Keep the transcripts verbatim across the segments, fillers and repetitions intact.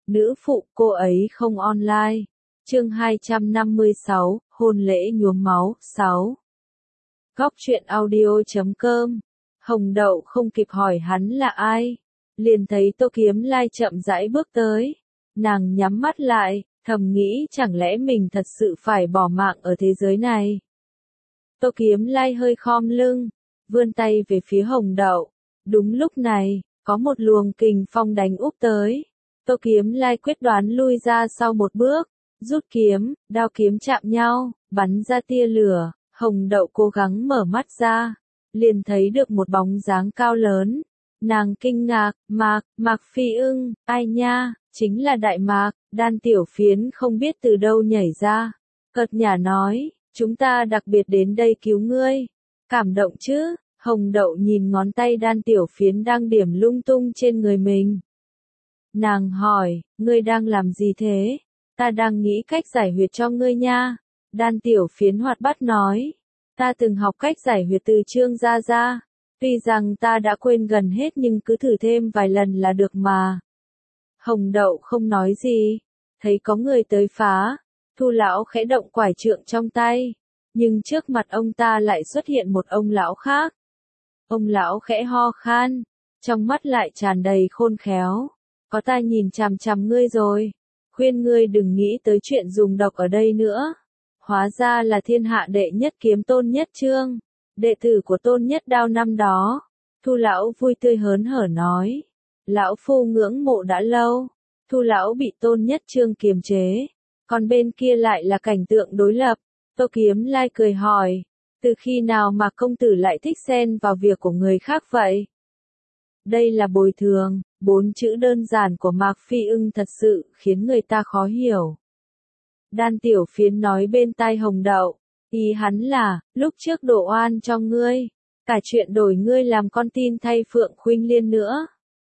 Nữ phụ cô ấy không online. Chương hai trăm năm mươi sáu, hôn lễ nhuốm máu, sáu. Góc truyện audio chấm com. Hồng Đậu không kịp hỏi hắn là ai, liền thấy Tô Kiếm Lai chậm rãi bước tới. Nàng nhắm mắt lại, thầm nghĩ chẳng lẽ mình thật sự phải bỏ mạng ở thế giới này. Tô Kiếm Lai hơi khom lưng, vươn tay về phía Hồng Đậu. Đúng lúc này, có một luồng kình phong đánh úp tới. Tô Kiếm Lai quyết đoán lui ra sau một bước, rút kiếm, đao kiếm chạm nhau, bắn ra tia lửa. Hồng Đậu cố gắng mở mắt ra, liền thấy được một bóng dáng cao lớn. Nàng kinh ngạc, Mạc, Mạc Phi Ưng, ai nha, chính là Đại Mạc. Đan Tiểu Phiến không biết từ đâu nhảy ra, cợt nhả nói, chúng ta đặc biệt đến đây cứu ngươi. Cảm động chứ? Hồng Đậu nhìn ngón tay Đan Tiểu Phiến đang điểm lung tung trên người mình. Nàng hỏi, ngươi đang làm gì thế? Ta đang nghĩ cách giải huyệt cho ngươi nha. Đan Tiểu Phiến hoạt bát nói, ta từng học cách giải huyệt từ Trương Gia Gia. Tuy rằng ta đã quên gần hết nhưng cứ thử thêm vài lần là được mà. Hồng Đậu không nói gì, thấy có người tới phá, Thu lão khẽ động quải trượng trong tay, nhưng trước mặt ông ta lại xuất hiện một ông lão khác. Ông lão khẽ ho khan, trong mắt lại tràn đầy khôn khéo, có ta nhìn chằm chằm ngươi rồi, khuyên ngươi đừng nghĩ tới chuyện dùng độc ở đây nữa. Hóa ra là thiên hạ đệ nhất kiếm Tôn Nhất Trương, đệ tử của Tôn Nhất Đao năm đó. Thu lão vui tươi hớn hở nói, lão phu ngưỡng mộ đã lâu. Thu lão bị Tôn Nhất Trương kiềm chế, còn bên kia lại là cảnh tượng đối lập. Tô Kiếm Lai cười hỏi, từ khi nào mà công tử lại thích xen vào việc của người khác vậy? Đây là bồi thường. Bốn chữ đơn giản của Mạc Phi Ưng thật sự khiến người ta khó hiểu. Đan Tiểu Phiến nói bên tai Hồng Đậu, ý hắn là, lúc trước đổ oan cho ngươi, cả chuyện đổi ngươi làm con tin thay Phượng Khuynh Liên nữa.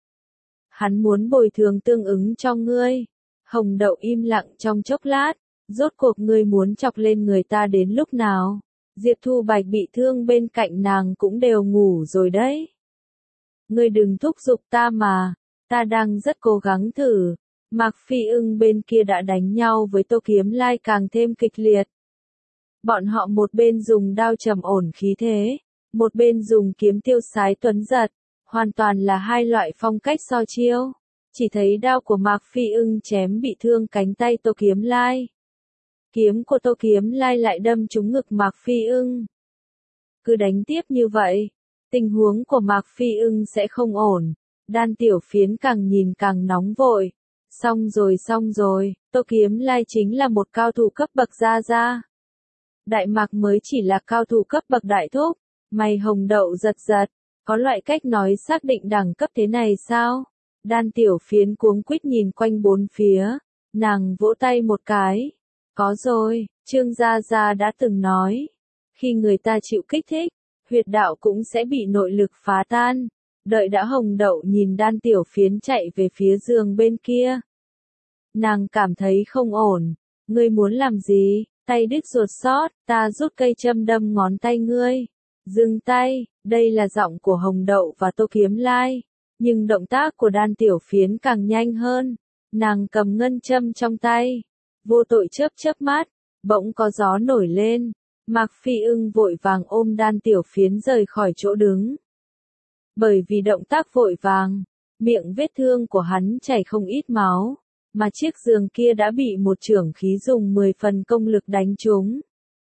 Hắn muốn bồi thường tương ứng cho ngươi. Hồng Đậu im lặng trong chốc lát, rốt cuộc ngươi muốn chọc lên người ta đến lúc nào? Diệp Thu Bạch bị thương bên cạnh nàng cũng đều ngủ rồi đấy. Ngươi đừng thúc giục ta mà, ta đang rất cố gắng thử. Mạc Phi Ưng bên kia đã đánh nhau với Tô Kiếm Lai càng thêm kịch liệt. Bọn họ một bên dùng đao trầm ổn khí thế, một bên dùng kiếm tiêu sái tuấn giật, hoàn toàn là hai loại phong cách so chiêu. Chỉ thấy đao của Mạc Phi Ưng chém bị thương cánh tay Tô Kiếm Lai. Kiếm của Tô Kiếm Lai lại đâm trúng ngực Mạc Phi Ưng. Cứ đánh tiếp như vậy, tình huống của Mạc Phi Ưng sẽ không ổn. Đan Tiểu Phiến càng nhìn càng nóng vội. Xong rồi xong rồi, Tô Kiếm Lai chính là một cao thủ cấp bậc Gia Gia. Đại Mạc mới chỉ là cao thủ cấp bậc đại thúc. Mày Hồng Đậu giật giật, có loại cách nói xác định đẳng cấp thế này sao? Đan Tiểu Phiến cuống quýt nhìn quanh bốn phía, nàng vỗ tay một cái. Có rồi, Trương Gia Gia đã từng nói, khi người ta chịu kích thích, huyệt đạo cũng sẽ bị nội lực phá tan. Đợi đã Hồng Đậu nhìn Đan Tiểu Phiến chạy về phía giường bên kia. Nàng cảm thấy không ổn. Ngươi muốn làm gì? Tay đứt ruột sót, ta rút cây châm đâm ngón tay ngươi. Dừng tay, đây là giọng của Hồng Đậu và Tô Kiếm Lai. Nhưng động tác của Đan Tiểu Phiến càng nhanh hơn. Nàng cầm ngân châm trong tay. Vô tội chớp chớp mắt, bỗng có gió nổi lên. Mạc Phi Ưng vội vàng ôm Đan Tiểu Phiến rời khỏi chỗ đứng. Bởi vì động tác vội vàng, miệng vết thương của hắn chảy không ít máu, mà chiếc giường kia đã bị một chưởng khí dùng mười phần công lực đánh trúng.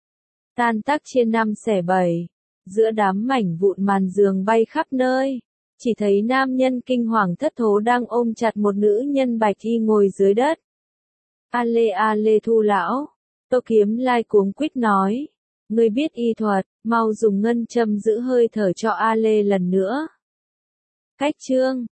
Tan tác chia năm xẻ bảy, giữa đám mảnh vụn màn giường bay khắp nơi, chỉ thấy nam nhân kinh hoàng thất thố đang ôm chặt một nữ nhân bạch y ngồi dưới đất. A lê a lê Thu lão, Tô Kiếm Lai cuống quýt nói, ngươi biết y thuật, mau dùng ngân châm giữ hơi thở cho A lê lần nữa. Cách chương